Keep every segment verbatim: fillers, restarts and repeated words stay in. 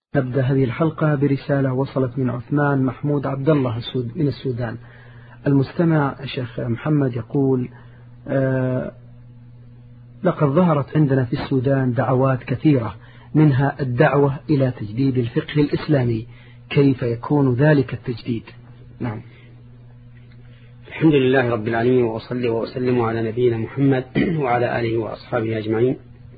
نبدأ هذه الحلقة برسالة وصلت من عثمان محمود عبد الله من السودان. المستمع الشيخ محمد يقول: آه لقد ظهرت عندنا في السودان دعوات كثيرة، منها الدعوة إلى تجديد الفقه الإسلامي، كيف يكون ذلك التجديد؟ نعم. الحمد لله رب العالمين، وأصلي وأسلم على نبينا محمد وعلى آله وأصحابه أجمعين.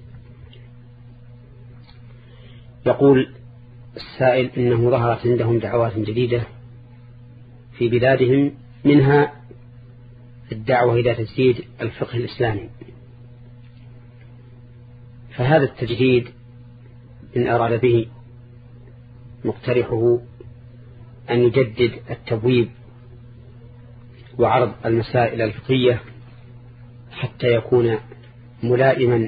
يقول السائل إنه ظهرت عندهم دعوات جديدة في بلادهم، منها الدعوة إلى تجديد الفقه الإسلامي. فهذا التجديد إن أراد به مقترحه أن يجدد التبويب وعرض المسائل الفقهية حتى يكون ملائما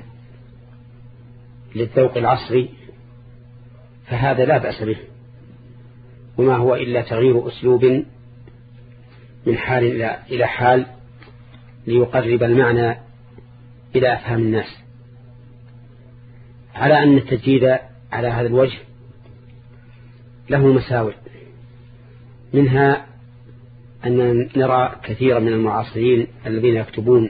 للذوق العصري، فهذا لا بأس به، وما هو إلا تغيير أسلوب من حال إلى حال ليقرب المعنى إلى أفهام الناس، على أن التجديد على هذا الوجه له مساوئ، منها أن نرى كثيرا من المعاصرين الذين يكتبون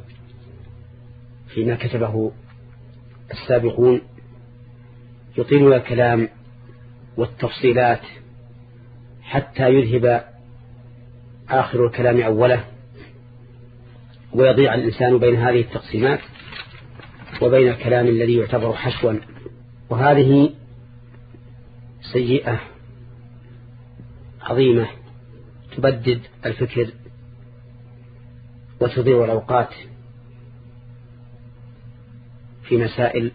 فيما كتبه السابقون يطيلون الكلام والتفصيلات حتى يذهب آخر الكلام أوله، ويضيع الإنسان بين هذه التقسيمات وبين الكلام الذي يعتبر حشوا، وهذه سيئة عظيمة تبدد الفكر وتضيع الأوقات في مسائل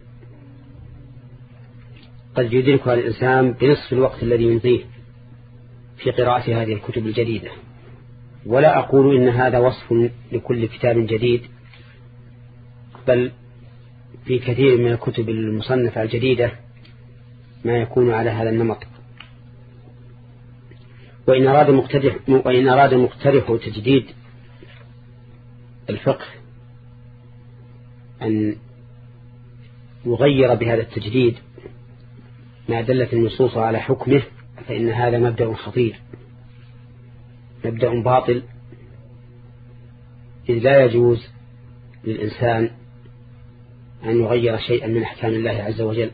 قد يدركها الإنسان بنصف الوقت الذي يمضيه في قراءة هذه الكتب الجديدة. ولا أقول إن هذا وصف لكل كتاب جديد، بل في كثير من الكتب المصنفة الجديدة ما يكون على هذا النمط. وإن أراد مقترح وإن أراد مقترح تجديد الفقه أن يغير بهذا التجديد ما دلت النصوص على حكمه، فإن هذا مبدأ خطير، مبدأ باطل، إذ لا يجوز للإنسان أن يغير شيئا من أحكام الله عز وجل،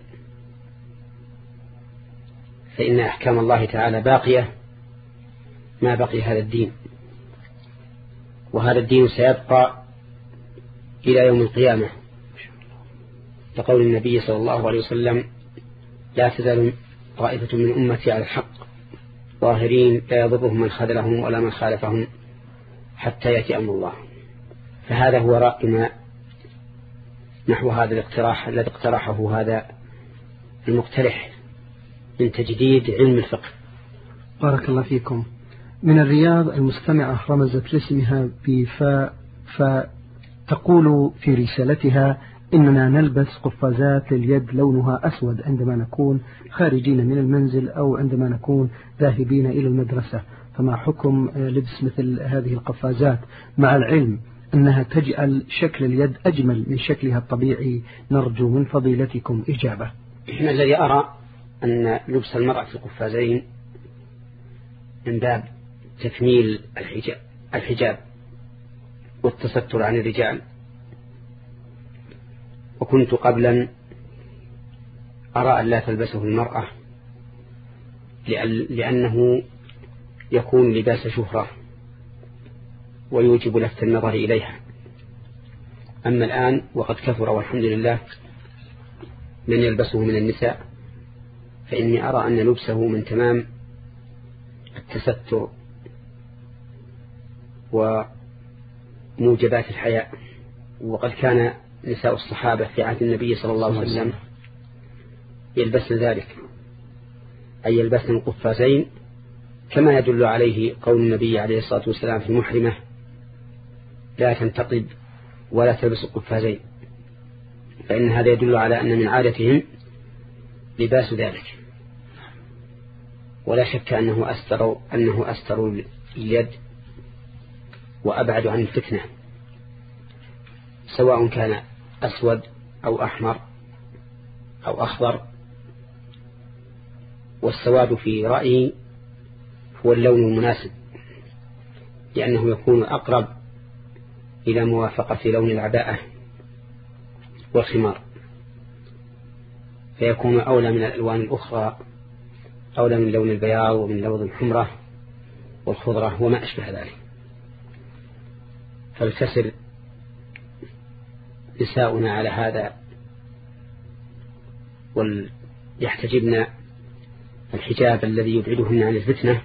فإن أحكام الله تعالى باقية ما بقي هذا الدين، وهذا الدين سيبقى إلى يوم القيامة، لقول النبي صلى الله عليه وسلم: لا تزال طائفة من أمتي على الحق ظاهرين لا يضرهم من خذلهم ولا من خالفهم حتى يأتي أمر الله. فهذا هو رأينا نحو هذا الاقتراح الذي اقترحه هذا المقترح من تجديد علم الفقه. بارك الله فيكم. من الرياض المستمعة رمزت لاسمها بفاء، فتقول في رسالتها: إننا نلبس قفازات لليد لونها أسود عندما نكون خارجين من المنزل أو عندما نكون ذاهبين إلى المدرسة، فما حكم لبس مثل هذه القفازات مع العلم أنها تجعل شكل اليد أجمل من شكلها الطبيعي؟ نرجو من فضيلتكم إجابة. إحنا الذي أرى أن لبس المرأة في القفازين من باب تكميل الحجاب, الحجاب والتستر عن الرجال، وكنت قبلا أرى أن لا تلبسه المرأة لأنه يكون لباس شهرة ويوجب لفت النظر إليها. أما الآن وقد كثر والحمد لله من يلبسه من النساء، فإني أرى أن لبسه من تمام التستر وموجبات الحياء. وقد كان نساء الصحابة في عهد النبي صلى الله عليه وسلم يلبسن ذلك، أي يلبسن القفازين، كما يدل عليه قول النبي عليه الصلاة والسلام في محرمة: لا تنتقب ولا تلبس القفازين، فإن هذا يدل على أن من عادتهم لباس ذلك. ولا شك أنه أستر أنه أستر اليد وأبعد عن الفتنة، سواء كان أسود أو أحمر أو أخضر والسواد في رأيي هو اللون المناسب، لأنه يكون أقرب إلى موافقة لون العباءة والخمار، فيكون أولى من الألوان الأخرى، أولى من لون البياض ومن لون الحمرة والخضرة وما أشبه ذلك. فلتسر نساؤنا على هذا وليحتجبن الحجاب الذي يبعدهن عن الفتنة.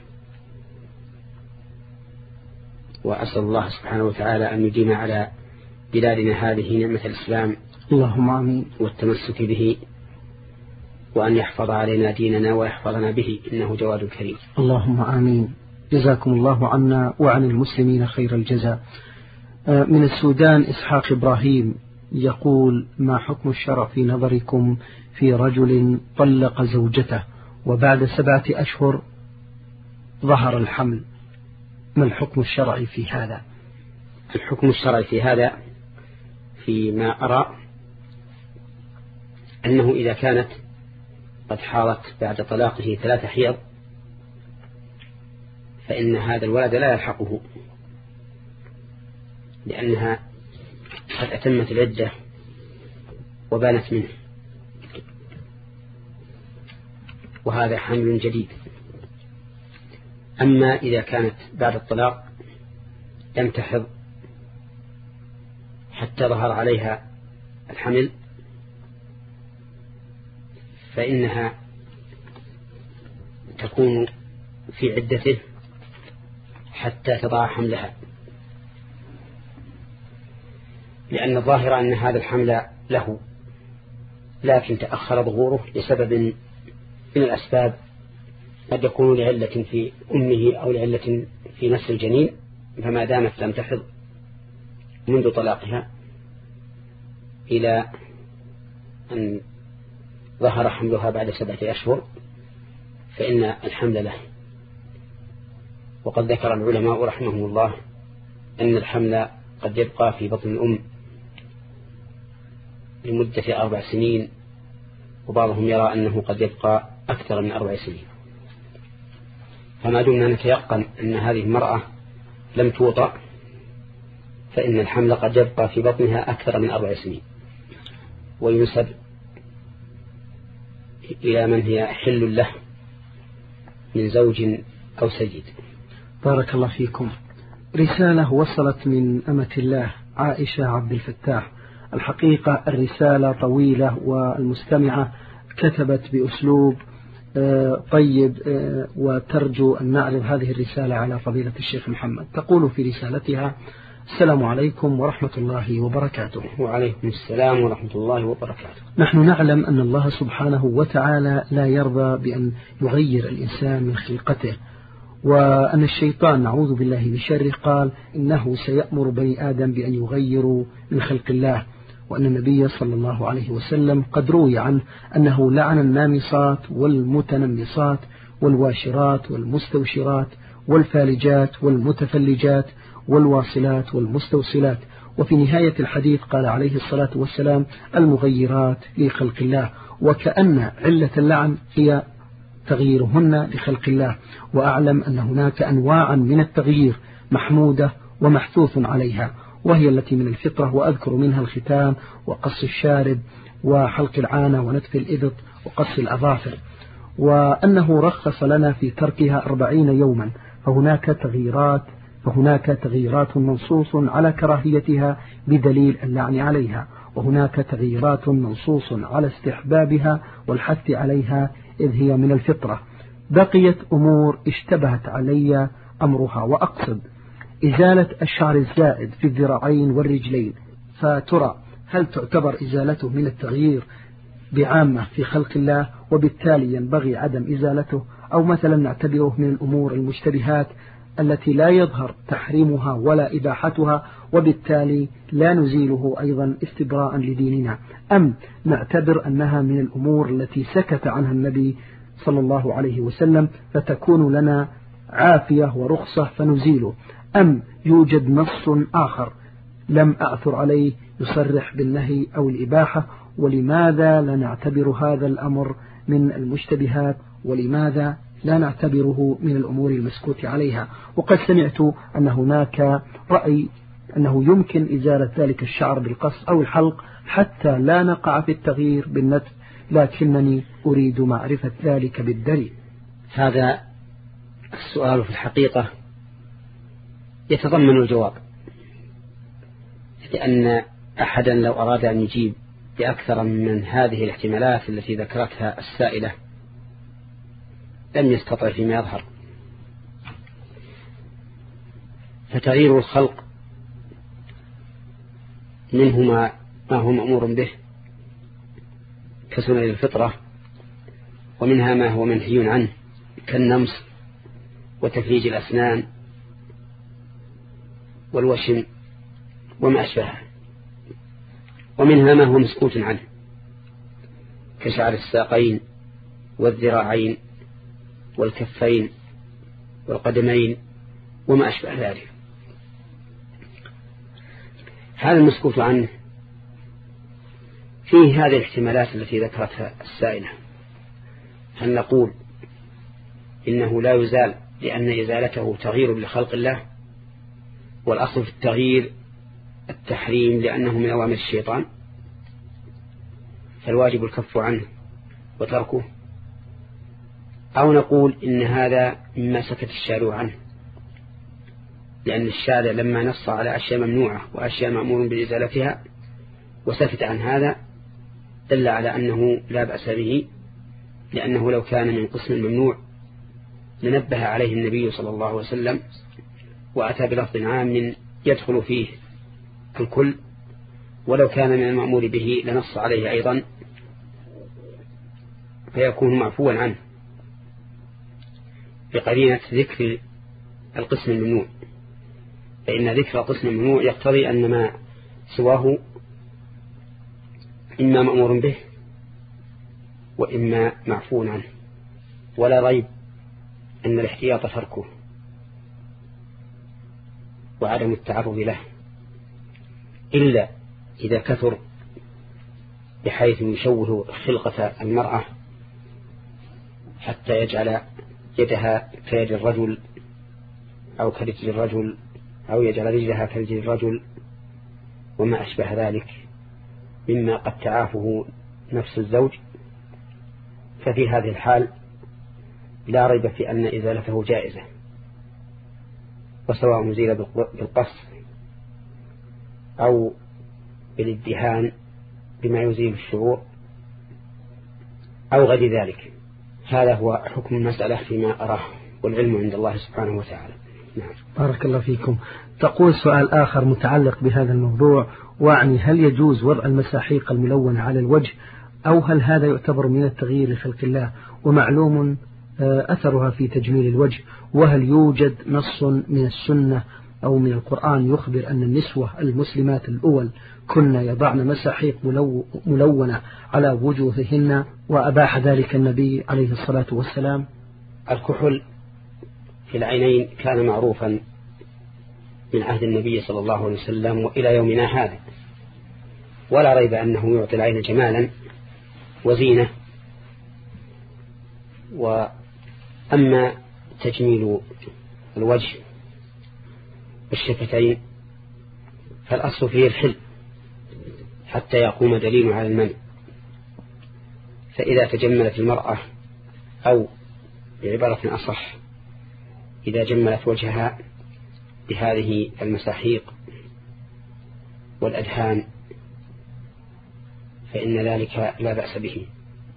وأسأل الله سبحانه وتعالى أن يديم على بلادنا هذه نعمة الإسلام اللهم آمين والتمسك به، وأن يحفظ علينا ديننا ويحفظنا به، إنه جواد كريم. اللهم آمين. جزاكم الله عنا وعن المسلمين خير الجزاء. من السودان إسحاق إبراهيم يقول: ما حكم الشرع في نظركم في رجل طلق زوجته وبعد سبعة أشهر ظهر الحمل؟ ما الحكم الشرعي في هذا؟ الحكم الشرعي في هذا فيما أرى أنه إذا كانت قد حاضت بعد طلاقه ثلاث حيض فإن هذا الولد لا يلحقه، لأنها قد أتمت العدة وبانت منه، وهذا حمل جديد. أما إذا كانت بعد الطلاق لم تحض حتى ظهر عليها الحمل فإنها تكون في عدته حتى تضع حملها، لأن الظاهر أن هذا الحمل له، لكن تأخر ظهوره لسبب من الأسباب، قد يكون لعلة في أمه أو لعلة في نفس الجنين، فما دامت لم تحض منذ طلاقها إلى أن ظهر حملها بعد سبعة أشهر فإن الحمل له. وقد ذكر العلماء رحمهم الله أن الحمل قد يبقى في بطن الأم لمدة أربع سنين، وبعضهم يرى أنه قد يبقى أكثر من أربع سنين. فما دمنا نتيقن أن هذه المرأة لم توطأ فإن الحمل قد يبقى في بطنها أكثر من أربع سنين، وينسب إلى من هي حل له من زوج أو سيد. بارك الله فيكم. رسالة وصلت من أمة الله عائشة عبد الفتاح. الحقيقة الرسالة طويلة والمستمعة كتبت بأسلوب طيب، وترجو أن نعرض هذه الرسالة على فضيلة الشيخ محمد. تقول في رسالتها: السلام عليكم ورحمة الله وبركاته. وعليكم السلام ورحمة الله وبركاته. نحن نعلم أن الله سبحانه وتعالى لا يرضى بأن يغير الإنسان من خلقته، وأن الشيطان نعوذ بالله من شره قال إنه سيأمر بني آدم بأن يغيروا من خلق الله، وأن النبي صلى الله عليه وسلم قد روي عنه أنه لعن النامصات والمتنمصات والواشرات والمستوشرات والفالجات والمتفلجات والواصلات والمستوصلات. وفي نهاية الحديث قال عليه الصلاة والسلام: المغيرات لخلق الله، وكأن علة اللعن هي تغييرهن لخلق الله. وأعلم أن هناك أنواعا من التغيير محمودة ومحثوث عليها، وهي التي من الفطرة، وأذكر منها الختان وقص الشارب وحلق العانة ونتف الإبط وقص الأظافر، وأنه رخص لنا في تركها أربعين يوما. فهناك تغييرات فهناك تغييرات منصوص على كراهيتها بدليل اللعن عليها، وهناك تغييرات منصوص على استحبابها والحث عليها إذ هي من الفطرة. بقيت أمور اشتبهت علي أمرها، وأقصد إزالة الشعر الزائد في الذراعين والرجلين، فترى هل تعتبر إزالته من التغيير بعامة في خلق الله وبالتالي ينبغي عدم إزالته، أو مثلا نعتبره من الأمور المشتبهات التي لا يظهر تحريمها ولا إباحتها وبالتالي لا نزيله أيضا استبراء لديننا، أم نعتبر أنها من الأمور التي سكت عنها النبي صلى الله عليه وسلم فتكون لنا عافية ورخصة فنزيله، أم يوجد نص آخر لم أعثر عليه يصرح بالنهي أو الإباحة، ولماذا لا نعتبر هذا الأمر من المشتبهات ولماذا لا نعتبره من الأمور المسكوت عليها؟ وقد سمعت أن هناك رأي أنه يمكن إزالة ذلك الشعر بالقص أو الحلق حتى لا نقع في التغيير بالنتف، لكنني أريد معرفة ذلك بالدليل. هذا السؤال في الحقيقة يتضمن الجواب، لأن أحدا لو أراد أن يجيب بأكثر من هذه الاحتمالات التي ذكرتها السائلة لم يستطع فيما يظهر. فتغيير الخلق منه ما هو مأمور به كسنن الفطرة، ومنها ما هو منهي عنه كالنمص وتفريج الأسنان والوشم وما أشبهه، ومنها ما هو مسكوت عنه كشعر الساقين والذراعين والكفين والقدمين وما أشبه ذلك. هذا المسكوت عنه فيه هذه الاحتمالات التي ذكرتها السائلة. هل نقول إنه لا يزال لأن إزالته تغيير لخلق الله، والأصل في التغيير التحريم لأنه من أوامر الشيطان، فالواجب الكف عنه وتركه؟ أو نقول إن هذا مما سكت الشارع عنه، لأن الشارع لما نص على أشياء ممنوعة وأشياء مأمور بإزالتها وسكت عن هذا دل على أنه لا بأس به، لأنه لو كان من قسم الممنوع لنبه عليه النبي صلى الله عليه وسلم وأتى بلفظ عام يدخل فيه الكل، ولو كان من المأمور به لنص عليه أيضا فيكون معفوا عنه بقرينة ذكر القسم الممنوع، فإن ذكر القسم الممنوع يقتضي أن ما سواه إما مأمور به وإما معفو عنه، ولا ريب أن الاحتياط تركه وعدم التعرض له، إلا إذا كثر بحيث يشوه خلقة المرأة حتى يجعل يدها كيد الرجل أو كرجل الرجل أو يجعل رجلها كرجل الرجل وما أشبه ذلك مما قد تعافه نفس الزوج، ففي هذه الحال لا ريب في أن إزالته جائزة، وسواء مزيل بالقص أو بالادهان بما يزيل الشعور أو غير ذلك. هذا هو حكم المسألة فيما أراه، والعلم عند الله سبحانه وتعالى. نعم. بارك الله فيكم. تقول سؤال آخر متعلق بهذا الموضوع، وعني هل يجوز وضع المساحيق الملونة على الوجه، أو هل هذا يعتبر من التغيير لخلق الله ومعلوم أثرها في تجميل الوجه؟ وهل يوجد نص من السنة أو من القرآن يخبر أن النسوة المسلمات الأول كن يضعن مساحيق ملو ملونة على وجوههن وأباح ذلك النبي عليه الصلاة والسلام؟ الكحل في العينين كان معروفا من عهد النبي صلى الله عليه وسلم وإلى يومنا هذا، ولا ريب أنه يعطي العين جمالا وزينة. وأما تجميل الوجه والشفتين فالأصل فيه الحل حتى يقوم دليل على المنع، فإذا تجملت المرأة، أو بعبارة أصح إذا جملت وجهها بهذه المساحيق والأدهان فإن ذلك لا بأس به،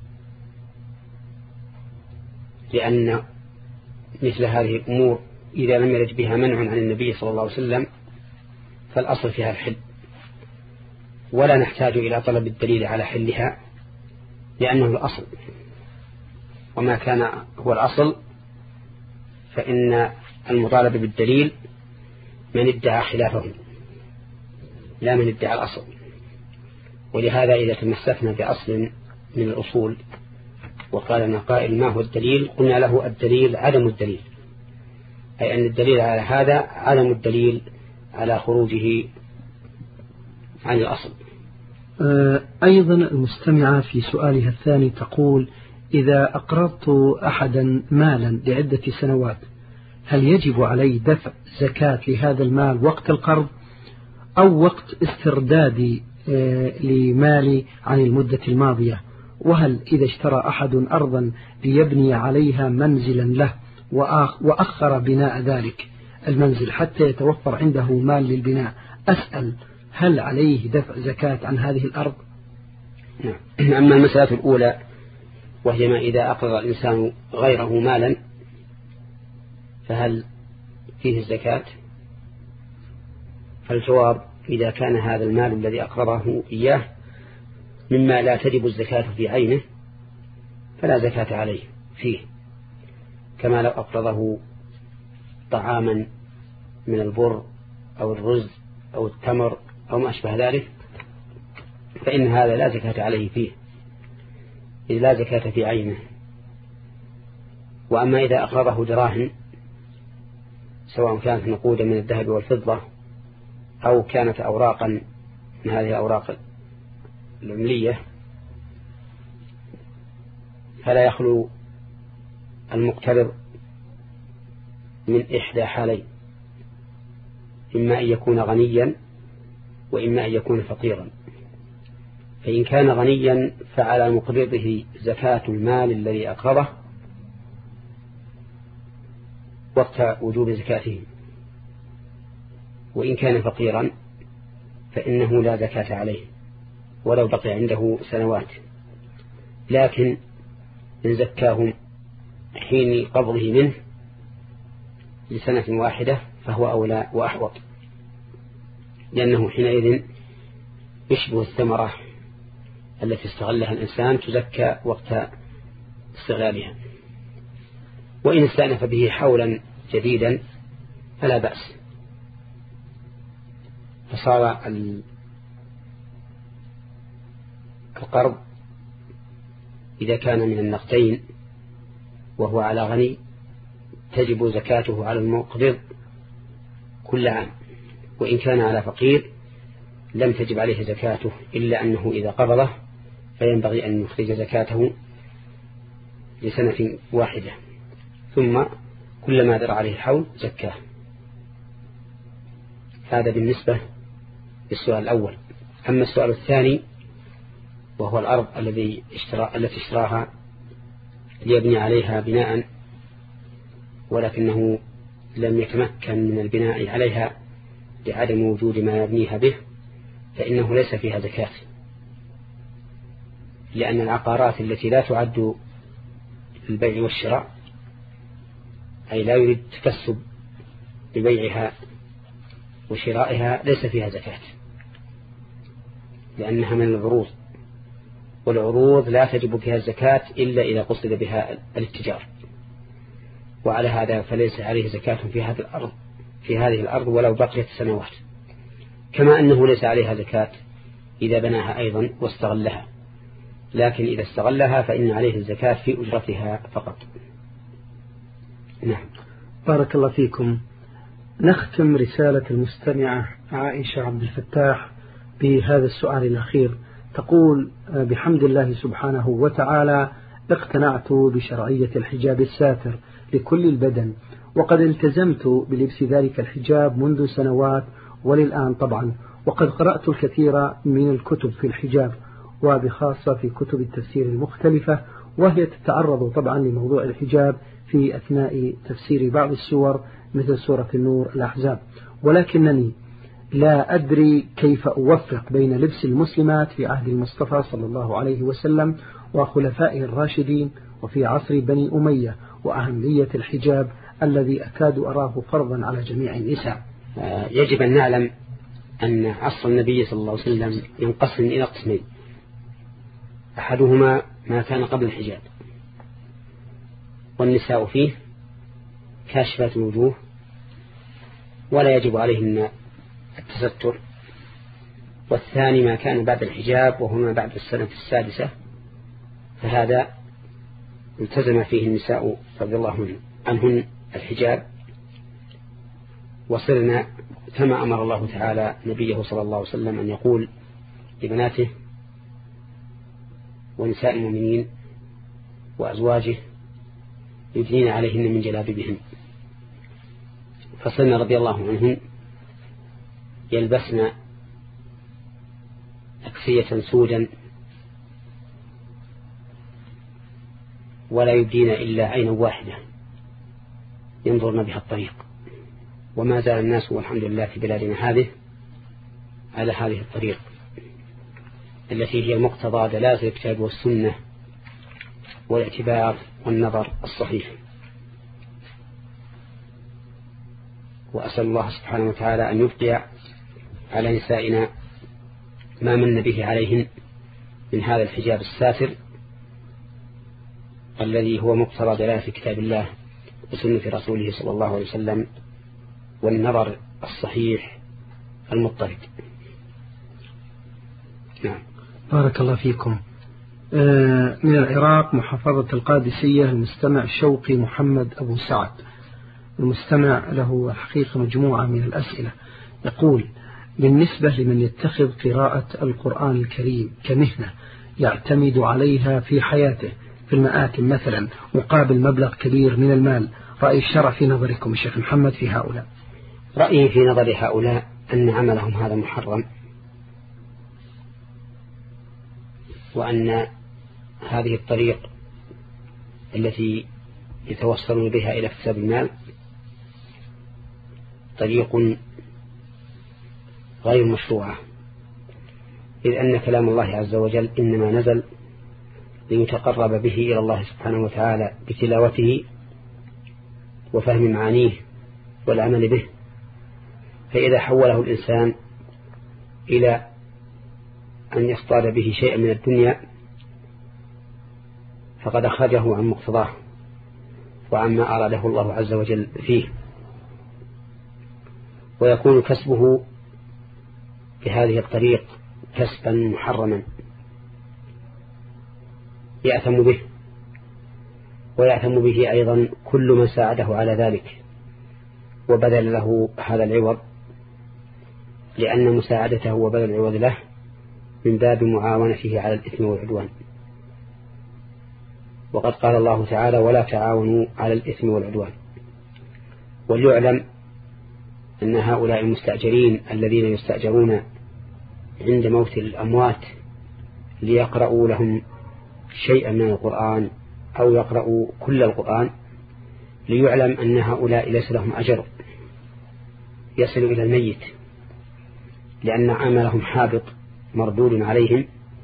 لأن مثل هذه الأمور إذا لم يرد بها منع عن النبي صلى الله عليه وسلم فالأصل فيها الحل، ولا نحتاج إلى طلب الدليل على حلها لأنه الأصل، وما كان هو الأصل فإن المطالبة بالدليل من ادعى خلافه لا من ادعى الأصل. ولهذا إذا تمسكنا بأصل من الأصول وقال لنا قائل ما هو الدليل، قلنا له الدليل عدم الدليل، أي أن الدليل على هذا عدم الدليل على خروجه عن الأصل. أيضا المستمعة في سؤالها الثاني تقول إذا أقرضت أحدا مالا لعدة سنوات هل يجب علي دفع زكاة لهذا المال وقت القرض أو وقت استردادي لمالي عن المدة الماضية؟ وهل إذا اشترى أحد أرضا ليبني عليها منزلا له وأخر بناء ذلك المنزل حتى يتوفر عنده مال للبناء، أسأل هل عليه دفع زكاة عن هذه الأرض؟ أما المسألة الأولى وهي ما إذا أقرض الإنسان غيره مالا فهل فيه الزكاة؟ فالجواب إذا كان هذا المال الذي أقرضه إياه مما لا تجب الزكاة في عينه فلا زكاة عليه فيه، كما لو أقرضه طعاما من البر أو الرز أو التمر أو ما أشبه ذلك فإن هذا لا زكاة عليه فيه إذ لا زكاة في عينه. وأما إذا أقرضه دراهم سواء كانت نقودا من الذهب والفضة أو كانت أوراقا من هذه الأوراق العملية فلا يخلو المقترض من إحدى حالين، إما أن يكون غنيا وإما أن يكون فقيرا. فإن كان غنيا فعلى مقرضه زكاة المال الذي أقرضه وقت وجوب زكاته، وإن كان فقيرا فإنه لا زكاة عليه ولو بقي عنده سنوات، لكن إن زكاه حين قبضه منه لسنة واحدة فهو أولى وأحوط، لأنه حينئذ يشبه الثمرة التي استغلها الإنسان تزكى وقت استغلالها. وإن استأنف به حولا جديدا فلا بأس، فصار القرض إذا كان من النقدين وهو على غني تجب زكاته على المقرض كل عام، وإن كان على فقير لم تجب عليه زكاته إلا أنه إذا قبضه فينبغي أن يخرج زكاته لسنة واحدة ثم كلما در عليه الحول زكاه. هذا بالنسبة للسؤال الأول. أما السؤال الثاني وهو الأرض الذي اشترى التي اشتراها ليبني عليها بناء ولكنه لم يتمكن من البناء عليها لعدم وجود ما يبنيها به فإنه ليس فيها زكاة، لأن العقارات التي لا تعد البيع والشراء أي لا يريد تكسب ببيعها وشرائها ليس فيها زكاة لأنها من العروض، والعروض لا تجب فيها الزكاة إلا إذا قصد بها الاتجار، وعلى هذا فليس عليه زكاة في هذه الأرض في هذه الأرض ولو بقيت سنوات، كما أنه ليس عليها زكاة إذا بناها أيضا واستغلها، لكن إذا استغلها فإن عليه الزكاة في أجرتها فقط. نعم. بارك الله فيكم. نختم رسالة المستمعة عائشة عبد الفتاح بهذا السؤال الأخير، تقول: بحمد الله سبحانه وتعالى اقتنعت بشرعية الحجاب الساتر لكل البدن، وقد التزمت بلبس ذلك الحجاب منذ سنوات وللآن طبعا، وقد قرأت الكثير من الكتب في الحجاب وبخاصة في كتب التفسير المختلفة، وهي تتعرض طبعا لموضوع الحجاب في أثناء تفسير بعض السور مثل سورة النور الأحزاب، ولكنني لا أدري كيف أوفق بين لبس المسلمات في عهد المصطفى صلى الله عليه وسلم وخلفائه الراشدين وفي عصر بني أمية وأهمية الحجاب الذي أكاد أراه فرضا على جميع النساء. يجب أن نعلم أن عصر النبي صلى الله عليه وسلم ينقسم إلى قسمين، أحدهما ما كان قبل الحجاب والنساء فيه كاشفات الوجوه ولا يجب عليهن التستر، والثاني ما كان بعد الحجاب وهما بعد السنة السادسة، فهذا التزم فيه النساء رضي الله عنهن الحجاب، وصرنا كما أمر الله تعالى نبيه صلى الله عليه وسلم أن يقول لبناته ونساء المؤمنين: وأزواجه يدنين عليهن من جلابيبهن. فصلنا رضي الله عنهن يلبسن أكسية سودا ولا يبدين إلا عينا واحدة ينظرن بها الطريق. وما زال الناس والحمد لله في بلادنا هذه على هذه الطريق التي هي مقتضى دلالة الكتاب والسنة والاعتبار والنظر الصحيح. وأسأل الله سبحانه وتعالى أن يبقي على نسائنا ما من به عليهن من هذا الحجاب الساتر الذي هو مقتضى دلالة كتاب الله وسنة رسوله صلى الله عليه وسلم والنظر الصحيح المضطرد. نعم. بارك الله فيكم. من العراق محافظة القادسية المستمع شوقي محمد أبو سعد، المستمع له حقيقة مجموعة من الأسئلة. يقول: بالنسبة لمن يتخذ قراءة القرآن الكريم كمهنة يعتمد عليها في حياته في المآتم مثلا مقابل مبلغ كبير من المال، رأي الشرع في نظركم الشيخ محمد في هؤلاء؟ رأيي في نظر هؤلاء أن عملهم هذا محرم، وأن هذه الطريق التي يتوصلون بها إلى اكتساب المال طريق غير مشروعة، إذ أن كلام الله عز وجل إنما نزل ليتقرب به إلى الله سبحانه وتعالى بتلاوته وفهم معانيه والعمل به. فإذا حوله الإنسان إلى أن يصطاد به شيئا من الدنيا فقد أخرجه عن مقتضاه وعما أراده الله عز وجل فيه، ويكون كسبه بهذه الطريق كسبا محرما يأثم به، ويأثم به أيضا كل من ساعده على ذلك وبذل له هذا العوض، لأن مساعدته وبذل العوض له من باب معاونته على الإثم والعدوان. وقد قال الله تعالى: ولا تعاونوا على الإثم والعدوان. وليعلم أن هؤلاء المستأجرين الذين يستأجرون عند موت الأموات ليقرأوا لهم شيئا من القرآن أو يقرأوا كل القرآن، ليعلم أن هؤلاء ليس لهم أجر يصل إلى الميت، لأن عملهم حابط مردود عليهم،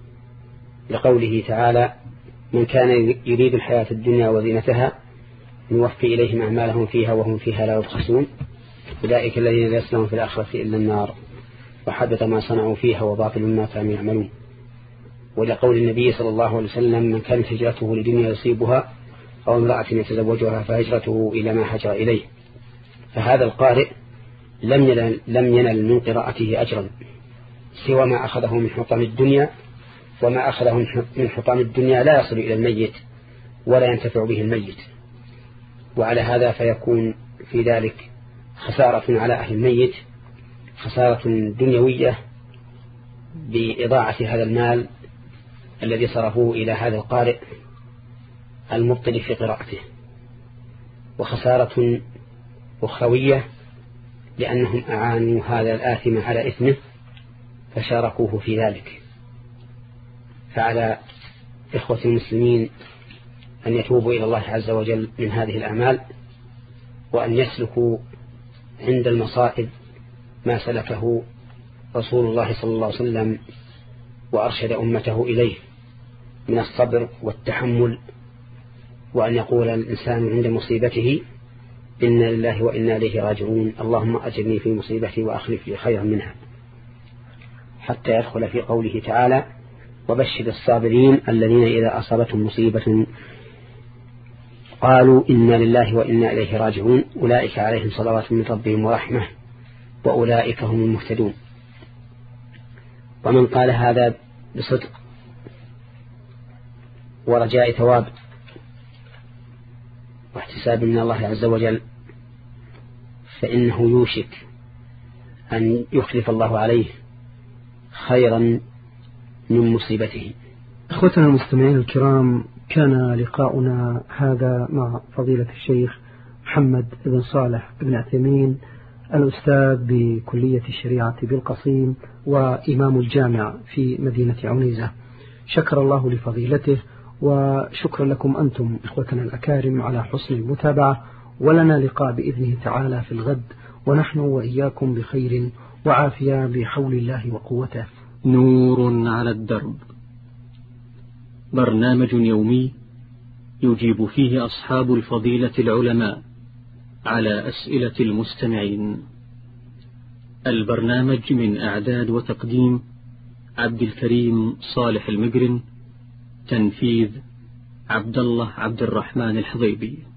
لقوله تعالى: من كان يريد الحياة الدنيا وزينتها نوفي إليهم أعمالهم فيها وهم فيها لا يبخسون أولئك الذين ليس لهم في الآخرة إلا النار وحدث ما صنعوا فيها وباطل ما كانوا يعملون. ولقول النبي صلى الله عليه وسلم: من كانت هجرته لدنيا يصيبها أو امرأة يتزوجها فهجرته إلى ما هجر إليه. فهذا القارئ لم ينل, لم ينل من قراءته أجرا سوى ما أخذه من حطام الدنيا، وما أخذه من حطام الدنيا لا يصل إلى الميت ولا ينتفع به الميت. وعلى هذا فيكون في ذلك خسارة على أهل الميت، خسارة دنيوية بإضاعة هذا المال الذي صرفوه إلى هذا القارئ المبطل في قراءته، وخسارة أخروية لأنهم أعانوا هذا الآثم على إثمه فشاركوه في ذلك. فعلى إخوة المسلمين أن يتوبوا إلى الله عز وجل من هذه الأعمال، وأن يسلكوا عند المصائب ما سلكه رسول الله صلى الله عليه وسلم وأرشد أمته إليه من الصبر والتحمل، وأن يقول الإنسان عند مصيبته: إنا لله وإنا إليه راجعون، اللهم أجرني في مصيبتي وأخلف لي خيرا منها، حتى يدخل في قوله تعالى: وبشر الصابرين الذين إذا أصابتهم مصيبة قالوا إنا لله وإنا إليه راجعون أولئك عليهم صلوات من ربهم ورحمة وأولئك هم المهتدون. ومن قال هذا بصدق ورجاء ثواب واحتساب من الله عز وجل فإنه يوشك أن يخلف الله عليه خيرا من مصيبته. أخوتنا المستمعين الكرام، كان لقاؤنا هذا مع فضيلة الشيخ محمد بن صالح بن عثيمين، الأستاذ بكلية الشريعة بالقصيم وإمام الجامع في مدينة عنيزة. شكر الله لفضيلته، وشكرا لكم أنتم إخوتنا الأكارم على حسن المتابعة، ولنا لقاء بإذنه تعالى في الغد، ونحن وإياكم بخير وعافية بحول الله وقوته. نور على الدرب، برنامج يومي يجيب فيه أصحاب الفضيلة العلماء على أسئلة المستمعين. البرنامج من إعداد وتقديم عبد الكريم صالح المقرن، تنفيذ عبد الله عبد الرحمن الحضيبي.